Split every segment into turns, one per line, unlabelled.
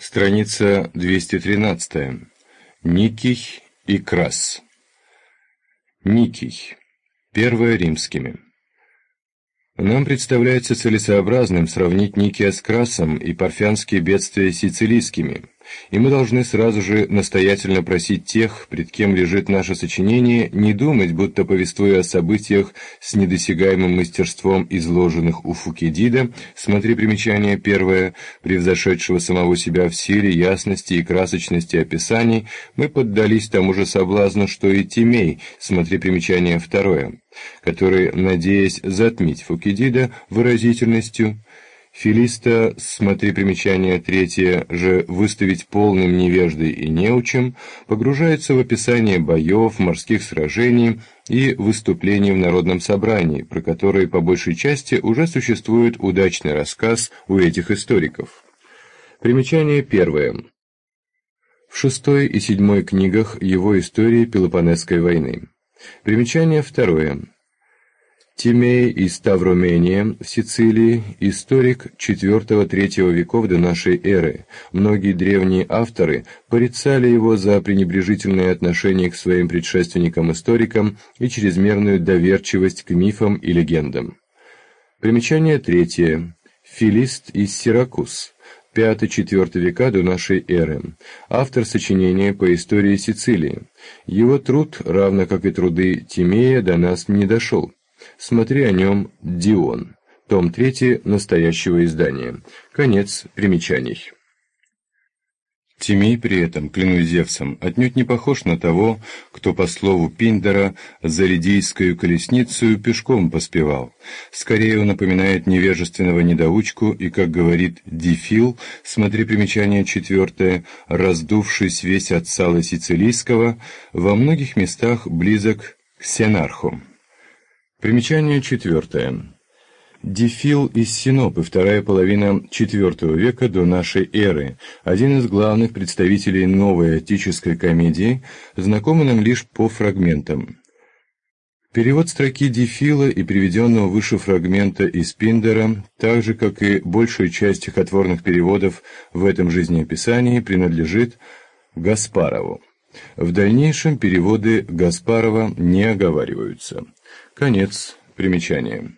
Страница 213. Никий и Крас. Никий. Первое римскими. Нам представляется целесообразным сравнить Никия с Красом и парфянские бедствия сицилийскими, и мы должны сразу же настоятельно просить тех, пред кем лежит наше сочинение, не думать, будто, повествуя о событиях с недосягаемым мастерством, изложенных у Фукидида, смотри примечание первое, превзошедшего самого себя в силе, ясности и красочности описаний, мы поддались тому же соблазну, что и Тимей, смотри примечание второе, который, надеясь затмить Фукидида выразительностью, Филиста, смотри примечание третье, же выставить полным невеждой и неучем, погружается в описание боев, морских сражений и выступлений в народном собрании, про которые по большей части уже существует удачный рассказ у этих историков. Примечание первое. В 6 и 7 книгах его истории Пелопоннесской войны. Примечание второе. Тимей из Тавромения в Сицилии, историк IV-III веков до нашей эры. Многие древние авторы порицали его за пренебрежительное отношение к своим предшественникам-историкам и чрезмерную доверчивость к мифам и легендам. Примечание третье. Филист из Сиракуз. V-IV века до нашей эры. Автор сочинения по истории Сицилии. Его труд, равно как и труды Тимея, до нас не дошел. Смотри о нем Дион. Том 3 настоящего издания. Конец примечаний. Тимей при этом, клянусь Зевсом, отнюдь не похож на того, кто, по слову Пиндара, за лидийскую колесницу пешком поспевал. Скорее он напоминает невежественного недоучку и, как говорит Дифил, смотри примечание 4, раздувшись весь от сала сицилийского, во многих местах близок к Сенарху. Примечание 4. Дифил из Синопы, вторая половина IV века до нашей эры, один из главных представителей новой отеческой комедии, знакомый нам лишь по фрагментам. Перевод строки Дифила и приведенного выше фрагмента из Пиндара, так же, как и большая часть стихотворных переводов в этом жизнеописании, принадлежит Гаспарову. В дальнейшем переводы Гаспарова не оговариваются. Конец примечания.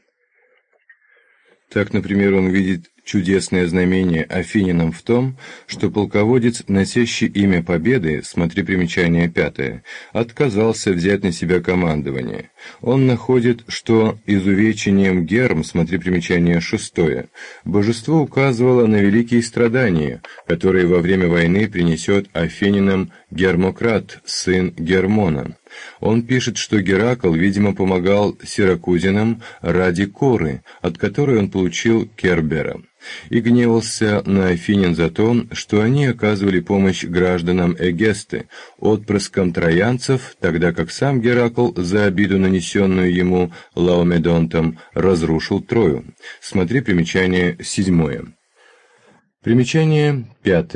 Так, например, он видит чудесное знамение афининам в том, что полководец, носящий имя Победы, смотри примечание 5, отказался взять на себя командование. Он находит, что изувечением Герм, смотри примечание 6, божество указывало на великие страдания, которые во время войны принесет афининам Гермократ, сын Гермона. Он пишет, что Геракл, видимо, помогал сиракузинам ради Коры, от которой он получил Кербера, и гневался на афинян за то, что они оказывали помощь гражданам Эгесты, отпрыскам троянцев, тогда как сам Геракл за обиду, нанесенную ему Лаомедонтом, разрушил Трою. Смотри примечание 7. Примечание 5.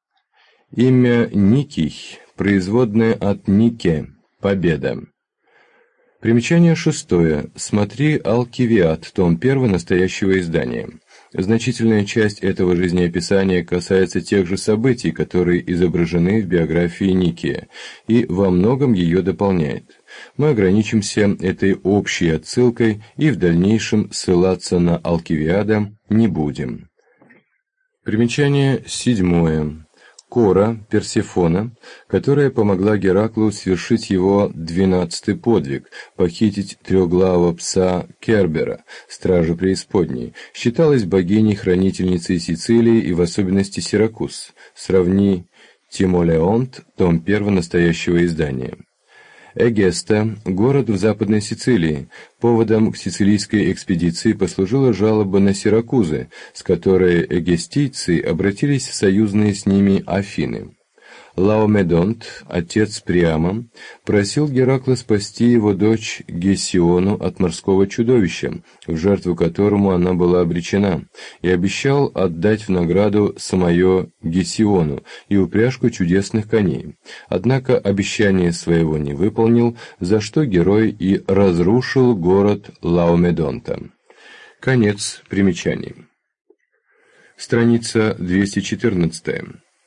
Имя Никий, производное от Нике, победа. Примечание 6. Смотри Алкивиад, том 1 настоящего издания. Значительная часть этого жизнеописания касается тех же событий, которые изображены в биографии Никия, и во многом ее дополняет. Мы ограничимся этой общей отсылкой и в дальнейшем ссылаться на Алкивиада не будем. Примечание 7. Кора, Персефона, которая помогла Гераклу свершить его 12-й подвиг, похитить трехглавого пса Кербера, стража преисподней, считалась богиней-хранительницей Сицилии и в особенности Сиракуз. Сравни Тимолеонт, том 1 настоящего издания. Эгеста, город в Западной Сицилии. Поводом к сицилийской экспедиции послужила жалоба на Сиракузы, с которой эгестийцы обратились в союзные с ними Афины. Лаомедонт, отец Приама, просил Геракла спасти его дочь Гесиону от морского чудовища, в жертву которому она была обречена, и обещал отдать в награду самое Гесиону и упряжку чудесных коней. Однако обещание своего не выполнил, за что герой и разрушил город Лаомедонта. Конец примечаний. Страница 214.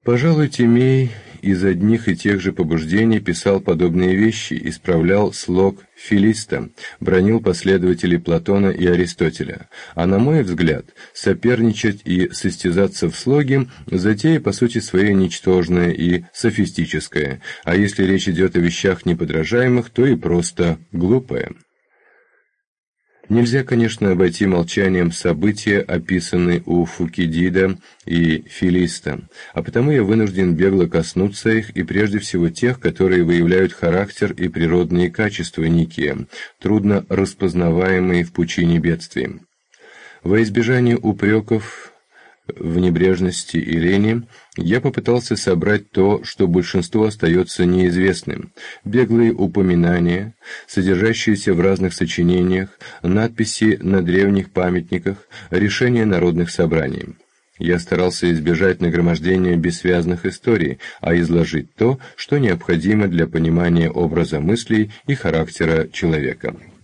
Пожалуй, Тимей из одних и тех же побуждений писал подобные вещи, исправлял слог Филиста, бранил последователей Платона и Аристотеля. А на мой взгляд, соперничать и состязаться в слоге – затея по сути своей ничтожная и софистическая, а если речь идет о вещах неподражаемых, то и просто глупая. Нельзя, конечно, обойти молчанием события, описанные у Фукидида и Филиста, а потому я вынужден бегло коснуться их и прежде всего тех, которые выявляют характер и природные качества Никия, трудно распознаваемые в пучине бедствий. Во избежание упреков в небрежности и лени, я попытался собрать то, что большинству остается неизвестным: беглые упоминания, содержащиеся в разных сочинениях, надписи на древних памятниках, решения народных собраний. Я старался избежать нагромождения бессвязных историй, а изложить то, что необходимо для понимания образа мыслей и характера человека.